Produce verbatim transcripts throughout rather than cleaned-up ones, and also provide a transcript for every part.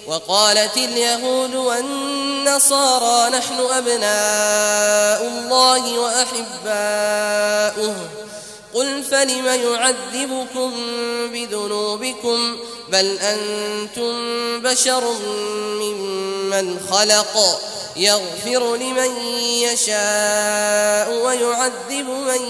وقالت اليهود والنصارى نحن أبناء الله وأحباؤه قل فلم يعذبكم بذنوبكم بل أنتم بشر ممن خلق يغفر لمن يشاء ويعذب من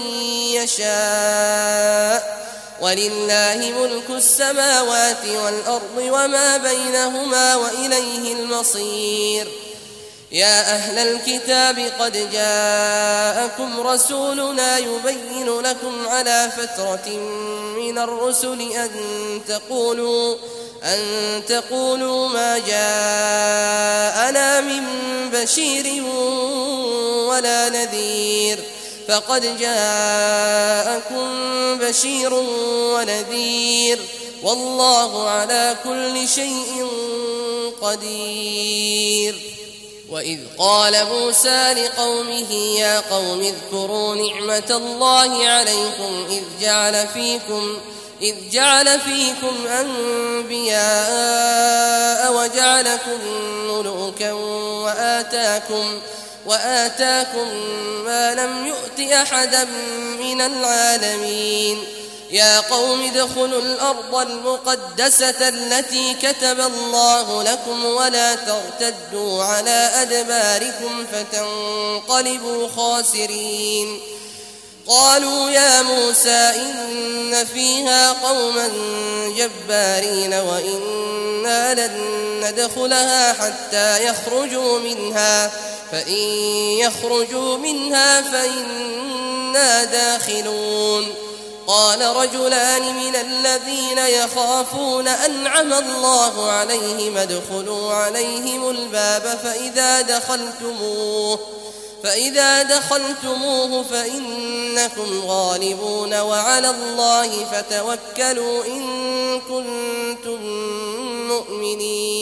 يشاء ولله ملك السماوات والأرض وما بينهما وإليه المصير. يا أهل الكتاب قد جاءكم رسولنا يبين لكم على فترة من الرسل أن تقولوا أن تقولوا ما جاءنا من بشير ولا نذير فقد جاءكم بشير ونذير والله على كل شيء قدير. وإذ قال موسى لقومه يا قوم اذكروا نعمة الله عليكم إذ جعل فيكم إذ جعل فيكم أنبياء وجعلكم ملوكا وآتاكم وآتاكم ما لم يؤت أحدا من العالمين. يا قوم ادخلوا الأرض المقدسة التي كتب الله لكم ولا ترتدوا على أدباركم فتنقلبوا خاسرين. قالوا يا موسى إن فيها قوما جبارين وإنا لن ندخلها حتى يخرجوا منها فإن يخرجوا منها فإنا داخلون. قال رجلان من الذين يخافون أنعم الله عليهم ادخلوا عليهم الباب فإذا دخلتموه فإذا دخلتموه فإنكم غالبون وعلى الله فتوكلوا إن كنتم مؤمنين.